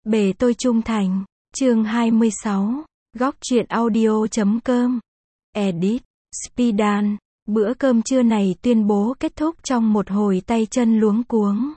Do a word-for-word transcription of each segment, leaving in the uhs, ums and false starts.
Bề tôi trung thành. Chương hai mươi sáu. Góc truyện audio chấm com. Edit. Spidan. Bữa cơm trưa này tuyên bố kết thúc trong một hồi tay chân luống cuống.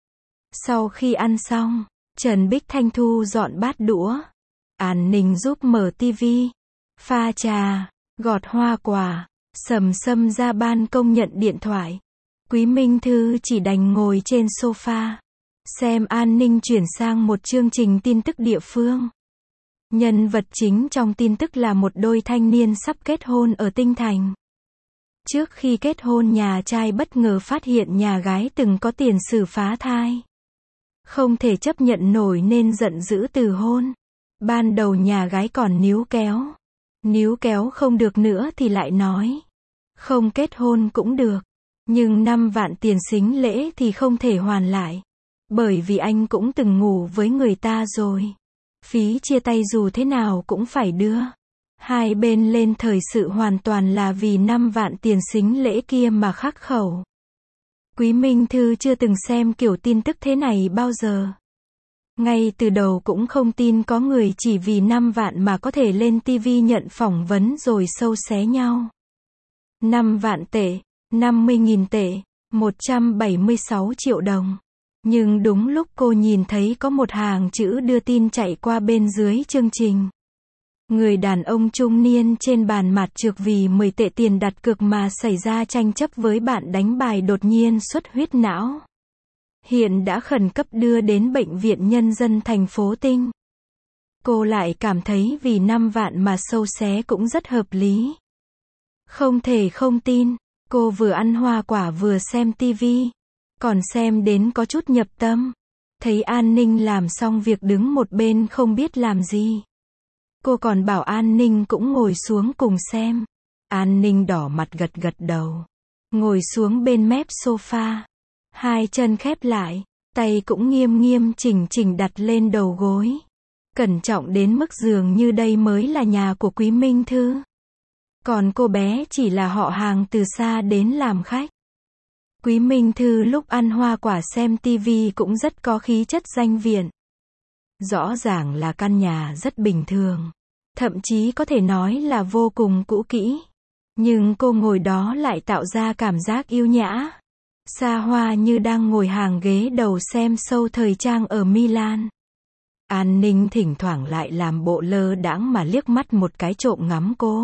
Sau khi ăn xong, Trần Bích Thanh thu dọn bát đũa. An Ninh giúp mở tivi, pha trà, gọt hoa quả. Sầm Sâm ra ban công nhận điện thoại. Quý Minh Thư chỉ đành ngồi trên sofa, xem An Ninh chuyển sang một chương trình tin tức địa phương. Nhân vật chính trong tin tức là một đôi thanh niên sắp kết hôn ở Tinh Thành. Trước khi kết hôn, nhà trai bất ngờ phát hiện nhà gái từng có tiền sử phá thai. Không thể chấp nhận nổi nên giận dữ từ hôn. Ban đầu nhà gái còn níu kéo. Níu kéo không được nữa thì lại nói không kết hôn cũng được. Nhưng năm vạn tiền sính lễ thì không thể hoàn lại. Bởi vì anh cũng từng ngủ với người ta rồi. Phí chia tay dù thế nào cũng phải đưa. Hai bên lên thời sự hoàn toàn là vì năm vạn tiền sính lễ kia mà khắc khẩu. Quý Minh Thư chưa từng xem kiểu tin tức thế này bao giờ. Ngay từ đầu cũng không tin có người chỉ vì năm vạn mà có thể lên tivi nhận phỏng vấn rồi sâu xé nhau. năm vạn tệ, năm mươi nghìn tệ, một trăm bảy mươi sáu triệu đồng. Nhưng đúng lúc cô nhìn thấy có một hàng chữ đưa tin chạy qua bên dưới chương trình. Người đàn ông trung niên trên bàn mặt trược vì mười tệ tiền đặt cược mà xảy ra tranh chấp với bạn đánh bài đột nhiên xuất huyết não. Hiện đã khẩn cấp đưa đến bệnh viện nhân dân thành phố Tinh. Cô lại cảm thấy vì năm vạn mà sâu xé cũng rất hợp lý. Không thể không tin, cô vừa ăn hoa quả vừa xem tivi. Còn xem đến có chút nhập tâm. Thấy An Ninh làm xong việc đứng một bên không biết làm gì. Cô còn bảo An Ninh cũng ngồi xuống cùng xem. An Ninh đỏ mặt gật gật đầu. Ngồi xuống bên mép sofa. Hai chân khép lại. Tay cũng nghiêm nghiêm chỉnh chỉnh đặt lên đầu gối. Cẩn trọng đến mức dường như đây mới là nhà của Quý Minh Thư. Còn cô bé chỉ là họ hàng từ xa đến làm khách. Quý Minh Thư lúc ăn hoa quả xem tivi cũng rất có khí chất danh viện. Rõ ràng là căn nhà rất bình thường. Thậm chí có thể nói là vô cùng cũ kỹ. Nhưng cô ngồi đó lại tạo ra cảm giác yêu nhã. Xa hoa như đang ngồi hàng ghế đầu xem show thời trang ở Milan. An Ninh thỉnh thoảng lại làm bộ lơ đãng mà liếc mắt một cái trộm ngắm cô.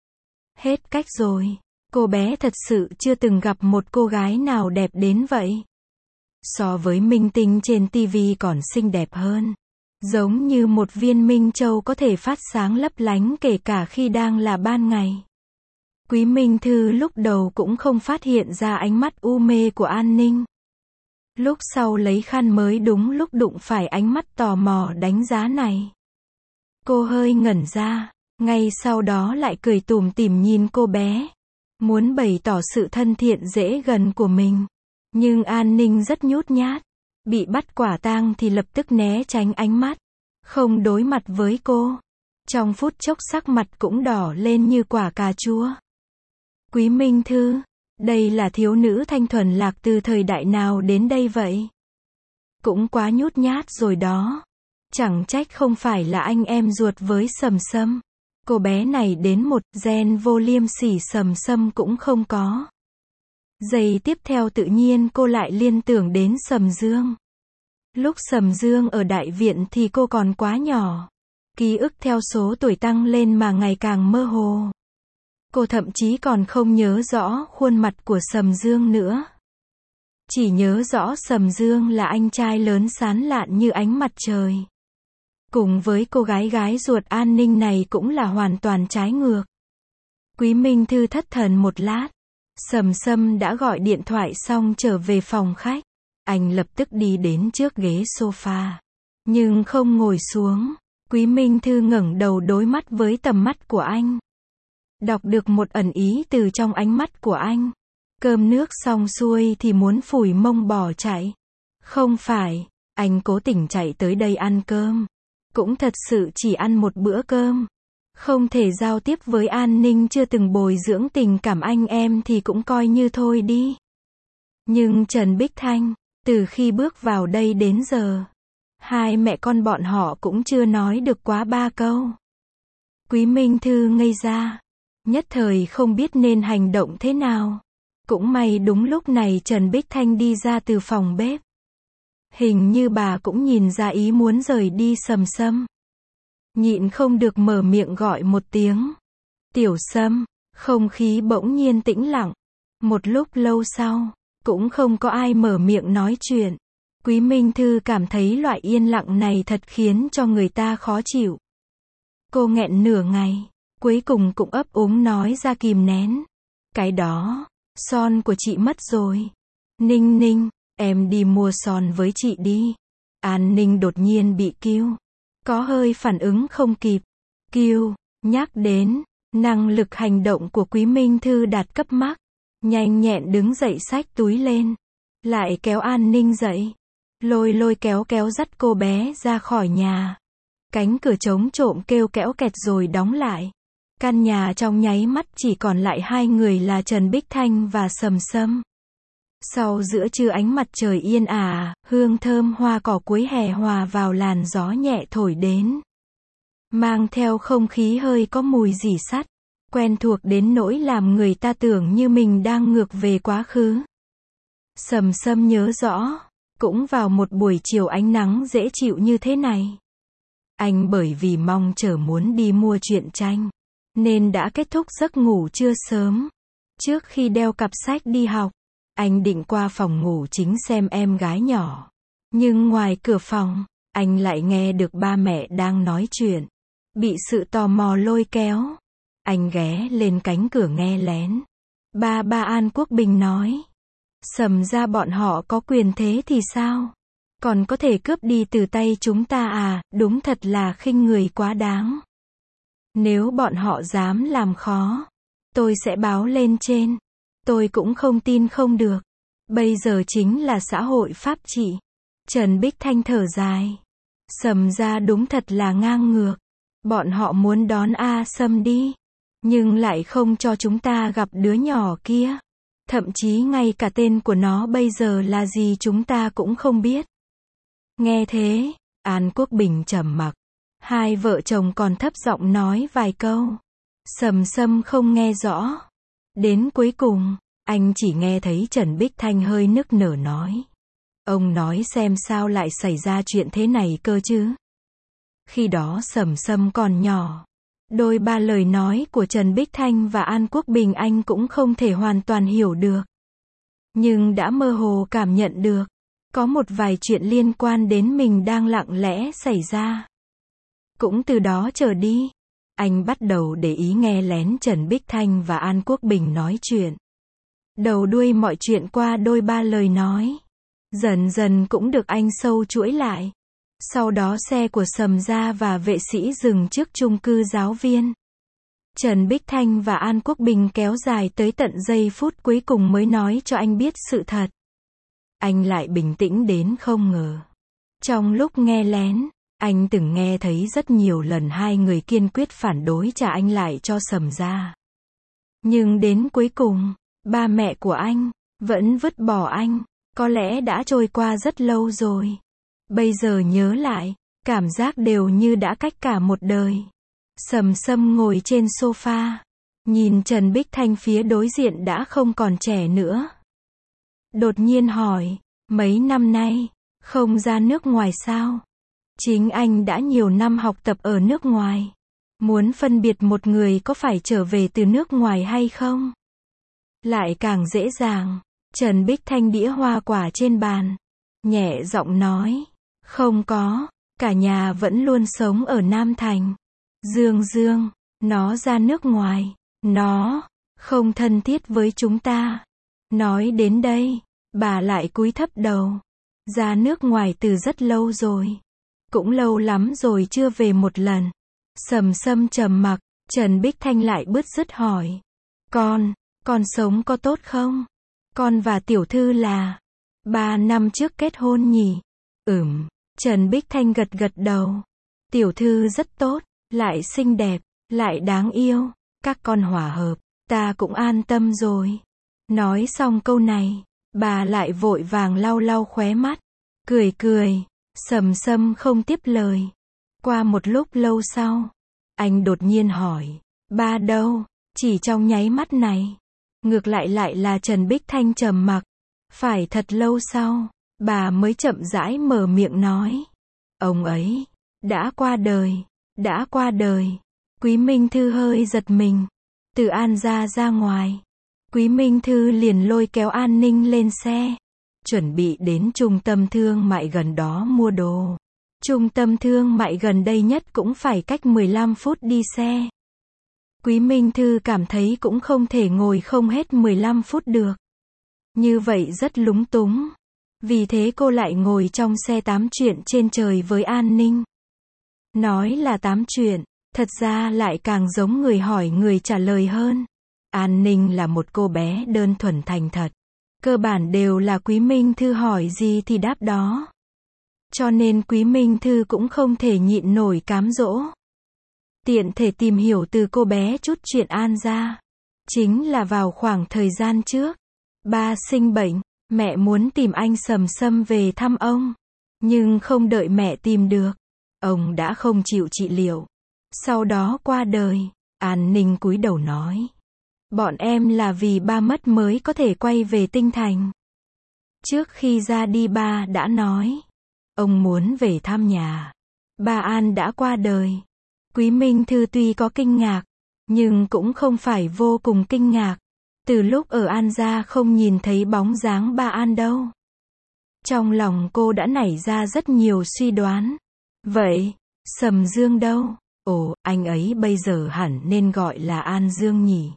Hết cách rồi. Cô bé thật sự chưa từng gặp một cô gái nào đẹp đến vậy. So với minh tinh trên tivi còn xinh đẹp hơn. Giống như một viên minh châu có thể phát sáng lấp lánh kể cả khi đang là ban ngày. Quý Minh Thư lúc đầu cũng không phát hiện ra ánh mắt u mê của An Ninh. Lúc sau lấy khăn mới đúng lúc đụng phải ánh mắt tò mò đánh giá này. Cô hơi ngẩn ra, ngay sau đó lại cười tủm tỉm nhìn cô bé. Muốn bày tỏ sự thân thiện dễ gần của mình. Nhưng An Ninh rất nhút nhát. Bị bắt quả tang thì lập tức né tránh ánh mắt. Không đối mặt với cô. Trong phút chốc sắc mặt cũng đỏ lên như quả cà chua. Quý Minh Thư, đây là thiếu nữ thanh thuần lạc từ thời đại nào đến đây vậy? Cũng quá nhút nhát rồi đó. Chẳng trách không phải là anh em ruột với Sầm Sâm. Cô bé này đến một gen vô liêm sỉ Sầm Sâm cũng không có. Giây tiếp theo tự nhiên cô lại liên tưởng đến Sầm Dương. Lúc Sầm Dương ở đại viện thì cô còn quá nhỏ. Ký ức theo số tuổi tăng lên mà ngày càng mơ hồ. Cô thậm chí còn không nhớ rõ khuôn mặt của Sầm Dương nữa. Chỉ nhớ rõ Sầm Dương là anh trai lớn sáng lạn như ánh mặt trời. Cùng với cô gái gái ruột An Ninh này cũng là hoàn toàn trái ngược. Quý Minh Thư thất thần một lát. Sầm Sâm đã gọi điện thoại xong trở về phòng khách. Anh lập tức đi đến trước ghế sofa. Nhưng không ngồi xuống. Quý Minh Thư ngẩng đầu đối mắt với tầm mắt của anh. Đọc được một ẩn ý từ trong ánh mắt của anh. Cơm nước xong xuôi thì muốn phủi mông bỏ chạy. Không phải, anh cố tình chạy tới đây ăn cơm. Cũng thật sự chỉ ăn một bữa cơm. Không thể giao tiếp với An Ninh chưa từng bồi dưỡng tình cảm anh em thì cũng coi như thôi đi. Nhưng Trần Bích Thanh, từ khi bước vào đây đến giờ, Hai mẹ con bọn họ cũng chưa nói được quá ba câu. Quý Minh Thư ngây ra. Nhất thời không biết nên hành động thế nào. Cũng may đúng lúc này Trần Bích Thanh đi ra từ phòng bếp. Hình như bà cũng nhìn ra ý muốn rời đi Sầm Sâm. Nhịn không được mở miệng gọi một tiếng. Tiểu Sâm, không khí bỗng nhiên tĩnh lặng. Một lúc lâu sau, cũng không có ai mở miệng nói chuyện. Quý Minh Thư cảm thấy loại yên lặng này thật khiến cho người ta khó chịu. Cô nghẹn nửa ngày, cuối cùng cũng ấp úng nói ra kìm nén. Cái đó, son của chị mất rồi. Ninh Ninh, em đi mua son với chị đi. An Ninh đột nhiên bị Kiêu. Có hơi phản ứng không kịp. Kiêu, nhắc đến, năng lực hành động của Quý Minh Thư đạt cấp max. Nhanh nhẹn đứng dậy xách túi lên. Lại kéo An Ninh dậy. Lôi lôi kéo kéo dắt cô bé ra khỏi nhà. Cánh cửa trống trộm kêu kẽo kẹt rồi đóng lại. Căn nhà trong nháy mắt chỉ còn lại hai người là Trần Bích Thanh và Sầm Sâm. Sau giữa trưa ánh mặt trời yên ả, hương thơm hoa cỏ cuối hè hòa vào làn gió nhẹ thổi đến. Mang theo không khí hơi có mùi rỉ sắt, quen thuộc đến nỗi làm người ta tưởng như mình đang ngược về quá khứ. Sầm Sâm nhớ rõ, cũng vào một buổi chiều ánh nắng dễ chịu như thế này. Anh bởi vì mong chờ muốn đi mua truyện tranh, nên đã kết thúc giấc ngủ trưa sớm. Trước khi đeo cặp sách đi học, anh định qua phòng ngủ chính xem em gái nhỏ. Nhưng ngoài cửa phòng, anh lại nghe được ba mẹ đang nói chuyện. Bị sự tò mò lôi kéo, anh ghé lên cánh cửa nghe lén. Ba ba An Quốc Bình nói, Sầm ra bọn họ có quyền thế thì sao? Còn có thể cướp đi từ tay chúng ta à, đúng thật là khinh người quá đáng. Nếu bọn họ dám làm khó, tôi sẽ báo lên trên. Tôi cũng không tin không được. Bây giờ chính là xã hội pháp trị. Trần Bích Thanh thở dài. Sầm ra đúng thật là ngang ngược. Bọn họ muốn đón A Sâm đi, nhưng lại không cho chúng ta gặp đứa nhỏ kia. Thậm chí ngay cả tên của nó bây giờ là gì chúng ta cũng không biết. Nghe thế, An Quốc Bình trầm mặc. Hai vợ chồng còn thấp giọng nói vài câu. Sầm Sâm không nghe rõ. Đến cuối cùng, anh chỉ nghe thấy Trần Bích Thanh hơi nức nở nói. Ông nói xem sao lại xảy ra chuyện thế này cơ chứ. Khi đó Sầm Sâm còn nhỏ. Đôi ba lời nói của Trần Bích Thanh và An Quốc Bình anh cũng không thể hoàn toàn hiểu được. Nhưng đã mơ hồ cảm nhận được. Có một vài chuyện liên quan đến mình đang lặng lẽ xảy ra. Cũng từ đó trở đi, anh bắt đầu để ý nghe lén Trần Bích Thanh và An Quốc Bình nói chuyện. Đầu đuôi mọi chuyện qua đôi ba lời nói. Dần dần cũng được anh sâu chuỗi lại. Sau đó xe của Sầm gia và vệ sĩ dừng trước chung cư giáo viên. Trần Bích Thanh và An Quốc Bình kéo dài tới tận giây phút cuối cùng mới nói cho anh biết sự thật. Anh lại bình tĩnh đến không ngờ. Trong lúc nghe lén, anh từng nghe thấy rất nhiều lần hai người kiên quyết phản đối trả anh lại cho Sầm gia. Nhưng đến cuối cùng, ba mẹ của anh vẫn vứt bỏ anh. Có lẽ đã trôi qua rất lâu rồi. Bây giờ nhớ lại, cảm giác đều như đã cách cả một đời. Sầm Sâm ngồi trên sofa, nhìn Trần Bích Thanh phía đối diện đã không còn trẻ nữa. Đột nhiên hỏi, mấy năm nay, không ra nước ngoài sao? Chính anh đã nhiều năm học tập ở nước ngoài. Muốn phân biệt một người có phải trở về từ nước ngoài hay không? Lại càng dễ dàng. Trần Bích Thanh đĩa hoa quả trên bàn. Nhẹ giọng nói. Không có, cả nhà vẫn luôn sống ở Nam Thành. Dương Dương, nó ra nước ngoài. Nó không thân thiết với chúng ta. Nói đến đây, bà lại cúi thấp đầu. Ra nước ngoài từ rất lâu rồi. Cũng lâu lắm rồi chưa về một lần. Sầm Sâm trầm mặc, Trần Bích Thanh lại bứt rứt hỏi. Con, con sống có tốt không? Con và tiểu thư là ba năm trước kết hôn nhỉ? Ừm, Trần Bích Thanh gật gật đầu. Tiểu thư rất tốt, lại xinh đẹp, lại đáng yêu. Các con hòa hợp, ta cũng an tâm rồi. Nói xong câu này, bà lại vội vàng lau lau khóe mắt. Cười cười, Sầm Sâm không tiếp lời. Qua một lúc lâu sau, anh đột nhiên hỏi, ba đâu? Chỉ trong nháy mắt này, ngược lại lại là Trần Bích Thanh trầm mặc. Phải thật lâu sau, bà mới chậm rãi mở miệng nói, ông ấy đã qua đời, đã qua đời. Quý Minh Thư hơi giật mình. Từ An gia ra ngoài, Quý Minh Thư liền lôi kéo An Ninh lên xe, chuẩn bị đến trung tâm thương mại gần đó mua đồ. Trung tâm thương mại gần đây nhất cũng phải cách mười lăm phút đi xe. Quý Minh Thư cảm thấy cũng không thể ngồi không hết mười lăm phút được. Như vậy rất lúng túng. Vì thế cô lại ngồi trong xe tám chuyện trên trời với An Ninh. Nói là tám chuyện, thật ra lại càng giống người hỏi người trả lời hơn. An Ninh là một cô bé đơn thuần thành thật. Cơ bản đều là Quý Minh Thư hỏi gì thì đáp đó. Cho nên Quý Minh Thư cũng không thể nhịn nổi cám dỗ. Tiện thể tìm hiểu từ cô bé chút chuyện An gia. Chính là vào khoảng thời gian trước, ba sinh bệnh, mẹ muốn tìm anh Sầm Sâm về thăm ông. Nhưng không đợi mẹ tìm được, ông đã không chịu trị liệu. Sau đó qua đời. An Ninh cúi đầu nói, bọn em là vì ba mất mới có thể quay về Tinh Thành. Trước khi ra đi ba đã nói, ông muốn về thăm nhà. Ba An đã qua đời. Quý Minh Thư tuy có kinh ngạc, nhưng cũng không phải vô cùng kinh ngạc. Từ lúc ở An gia không nhìn thấy bóng dáng ba An đâu. Trong lòng cô đã nảy ra rất nhiều suy đoán. Vậy, Sầm Dương đâu? Ồ, anh ấy bây giờ hẳn nên gọi là An Dương nhỉ?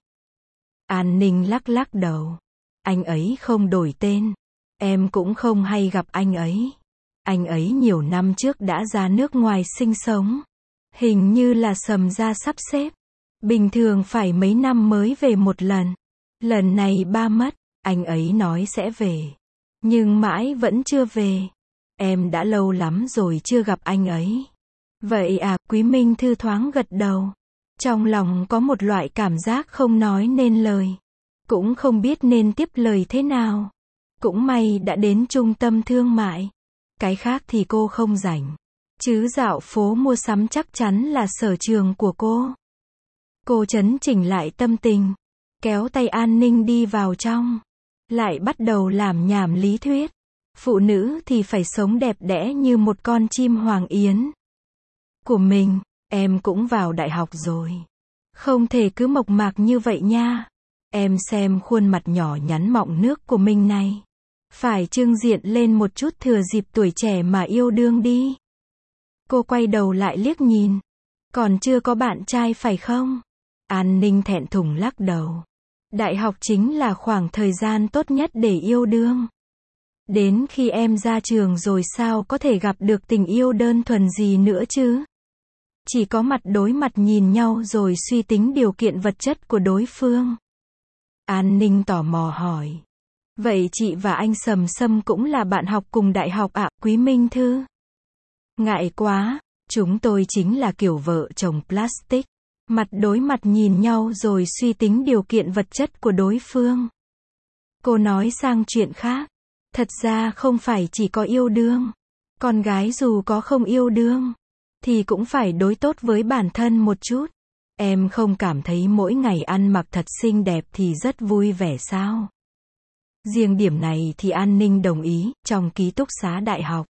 An Ninh lắc lắc đầu. Anh ấy không đổi tên. Em cũng không hay gặp anh ấy. Anh ấy nhiều năm trước đã ra nước ngoài sinh sống. Hình như là Sầm gia sắp xếp. Bình thường phải mấy năm mới về một lần. Lần này ba mất, anh ấy nói sẽ về. Nhưng mãi vẫn chưa về. Em đã lâu lắm rồi chưa gặp anh ấy. Vậy à, Quý Minh Thư thoáng gật đầu. Trong lòng có một loại cảm giác không nói nên lời. Cũng không biết nên tiếp lời thế nào. Cũng may đã đến trung tâm thương mại. Cái khác thì cô không rảnh. Chứ dạo phố mua sắm chắc chắn là sở trường của cô. Cô chấn chỉnh lại tâm tình. Kéo tay An Ninh đi vào trong. Lại bắt đầu làm nhảm lý thuyết. Phụ nữ thì phải sống đẹp đẽ như một con chim hoàng yến. Của mình, em cũng vào đại học rồi. Không thể cứ mộc mạc như vậy nha. Em xem khuôn mặt nhỏ nhắn mọng nước của mình này. Phải trưng diện lên một chút thừa dịp tuổi trẻ mà yêu đương đi. Cô quay đầu lại liếc nhìn. Còn chưa có bạn trai phải không? An Ninh thẹn thùng lắc đầu. Đại học chính là khoảng thời gian tốt nhất để yêu đương. Đến khi em ra trường rồi sao có thể gặp được tình yêu đơn thuần gì nữa chứ? Chỉ có mặt đối mặt nhìn nhau rồi suy tính điều kiện vật chất của đối phương. An Ninh tò mò hỏi. Vậy chị và anh Sầm Sâm cũng là bạn học cùng đại học ạ, Quý Minh Thư? Ngại quá, chúng tôi chính là kiểu vợ chồng plastic. Mặt đối mặt nhìn nhau rồi suy tính điều kiện vật chất của đối phương. Cô nói sang chuyện khác. Thật ra không phải chỉ có yêu đương. Con gái dù có không yêu đương, thì cũng phải đối tốt với bản thân một chút. Em không cảm thấy mỗi ngày ăn mặc thật xinh đẹp thì rất vui vẻ sao? Riêng điểm này thì An Ninh đồng ý. Trong ký túc xá đại học,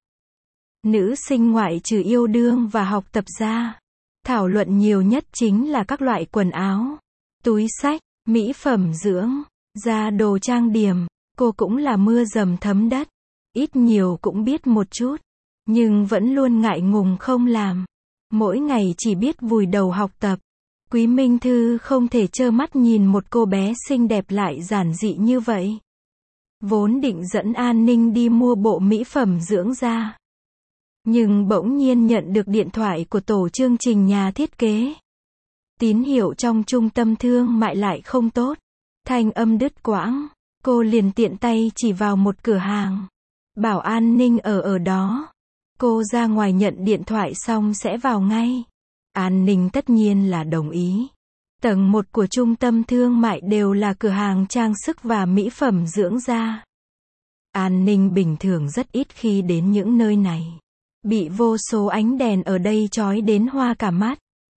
nữ sinh ngoại trừ yêu đương và học tập ra, thảo luận nhiều nhất chính là các loại quần áo, túi xách, mỹ phẩm dưỡng, da đồ trang điểm. Cô cũng là mưa dầm thấm đất. Ít nhiều cũng biết một chút. Nhưng vẫn luôn ngại ngùng không làm. Mỗi ngày chỉ biết vùi đầu học tập. Quý Minh Thư không thể trơ mắt nhìn một cô bé xinh đẹp lại giản dị như vậy. Vốn định dẫn An Ninh đi mua bộ mỹ phẩm dưỡng da. Nhưng bỗng nhiên nhận được điện thoại của tổ chương trình nhà thiết kế. Tín hiệu trong trung tâm thương mại lại không tốt. Thanh âm đứt quãng. Cô liền tiện tay chỉ vào một cửa hàng. Bảo An Ninh ở ở đó. Cô ra ngoài nhận điện thoại xong sẽ vào ngay. An Ninh tất nhiên là đồng ý. Tầng một của trung tâm thương mại đều là cửa hàng trang sức và mỹ phẩm dưỡng da. An Ninh bình thường rất ít khi đến những nơi này. bị vô số ánh đèn ở đây chói đến hoa cả mắt.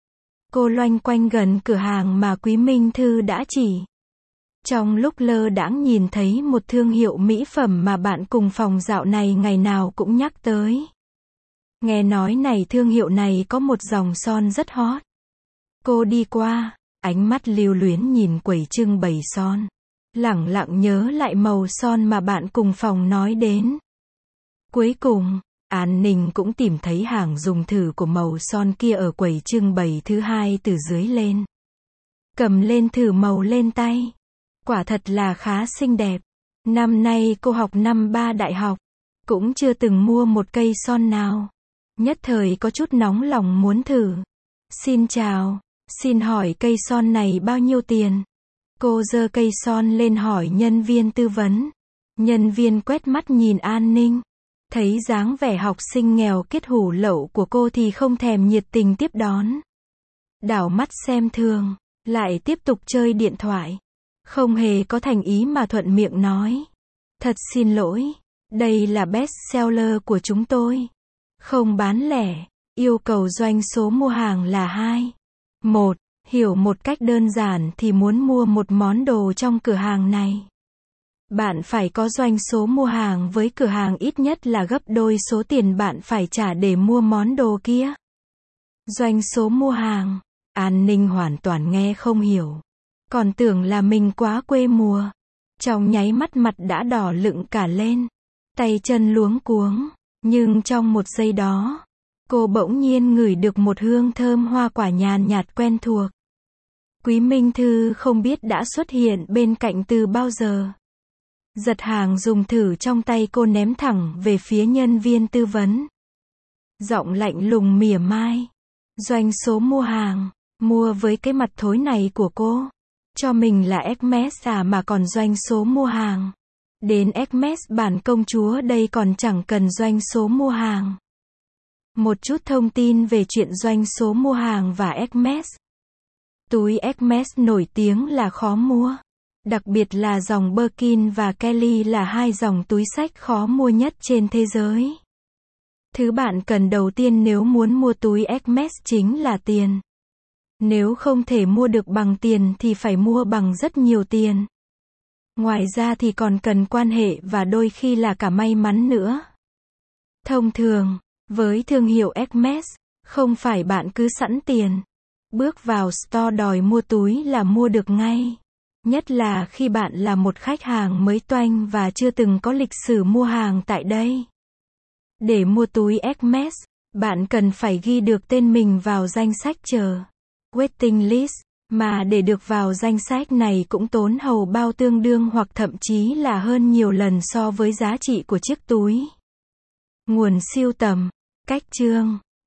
Cô loanh quanh gần cửa hàng mà Quý Minh Thư đã chỉ. Trong lúc lơ đãng nhìn thấy một thương hiệu mỹ phẩm mà bạn cùng phòng dạo này ngày nào cũng nhắc tới. Nghe nói này thương hiệu này có một dòng son rất hot. Cô đi qua, ánh mắt lưu luyến nhìn quầy trưng bày son. Lẳng lặng nhớ lại màu son mà bạn cùng phòng nói đến. Cuối cùng, An Ninh cũng tìm thấy hàng dùng thử của màu son kia ở quầy trưng bày thứ hai từ dưới lên. Cầm lên thử màu lên tay. Quả thật là khá xinh đẹp. Năm nay cô học năm ba đại học, cũng chưa từng mua một cây son nào. Nhất thời có chút nóng lòng muốn thử. Xin chào, xin hỏi cây son này bao nhiêu tiền? Cô giơ cây son lên hỏi nhân viên tư vấn. Nhân viên quét mắt nhìn An Ninh. Thấy dáng vẻ học sinh nghèo kết hủ lậu của cô thì không thèm nhiệt tình tiếp đón. Đảo mắt xem thường, lại tiếp tục chơi điện thoại. Không hề có thành ý mà thuận miệng nói. Thật xin lỗi, đây là best seller của chúng tôi. Không bán lẻ, yêu cầu doanh số mua hàng là hai. một. Hiểu một cách đơn giản thì muốn mua một món đồ trong cửa hàng này. Bạn phải có doanh số mua hàng với cửa hàng ít nhất là gấp đôi số tiền bạn phải trả để mua món đồ kia. Doanh số mua hàng, An Ninh hoàn toàn nghe không hiểu. Còn tưởng là mình quá quê mùa. Trong nháy mắt mặt đã đỏ lựng cả lên. Tay chân luống cuống. Nhưng trong một giây đó, cô bỗng nhiên ngửi được một hương thơm hoa quả nhàn nhạt quen thuộc. Quý Minh Thư không biết đã xuất hiện bên cạnh từ bao giờ. Giật hàng dùng thử trong tay cô ném thẳng về phía nhân viên tư vấn. Giọng lạnh lùng mỉa mai. Doanh số mua hàng, mua với cái mặt thối này của cô. Cho mình là Hermes à mà còn doanh số mua hàng. Đến Hermes bản công chúa đây còn chẳng cần doanh số mua hàng. Một chút thông tin về chuyện doanh số mua hàng và Hermes. Túi Hermes nổi tiếng là khó mua. Đặc biệt là dòng Birkin và Kelly là hai dòng túi xách khó mua nhất trên thế giới. Thứ bạn cần đầu tiên nếu muốn mua túi Hermes chính là tiền. Nếu không thể mua được bằng tiền thì phải mua bằng rất nhiều tiền. Ngoài ra thì còn cần quan hệ và đôi khi là cả may mắn nữa. Thông thường, với thương hiệu Hermes, không phải bạn cứ sẵn tiền, bước vào store đòi mua túi là mua được ngay. Nhất là khi bạn là một khách hàng mới toanh và chưa từng có lịch sử mua hàng tại đây. Để mua túi Hermes, bạn cần phải ghi được tên mình vào danh sách chờ, waiting list, mà để được vào danh sách này cũng tốn hầu bao tương đương hoặc thậm chí là hơn nhiều lần so với giá trị của chiếc túi. Nguồn siêu tầm, cách chương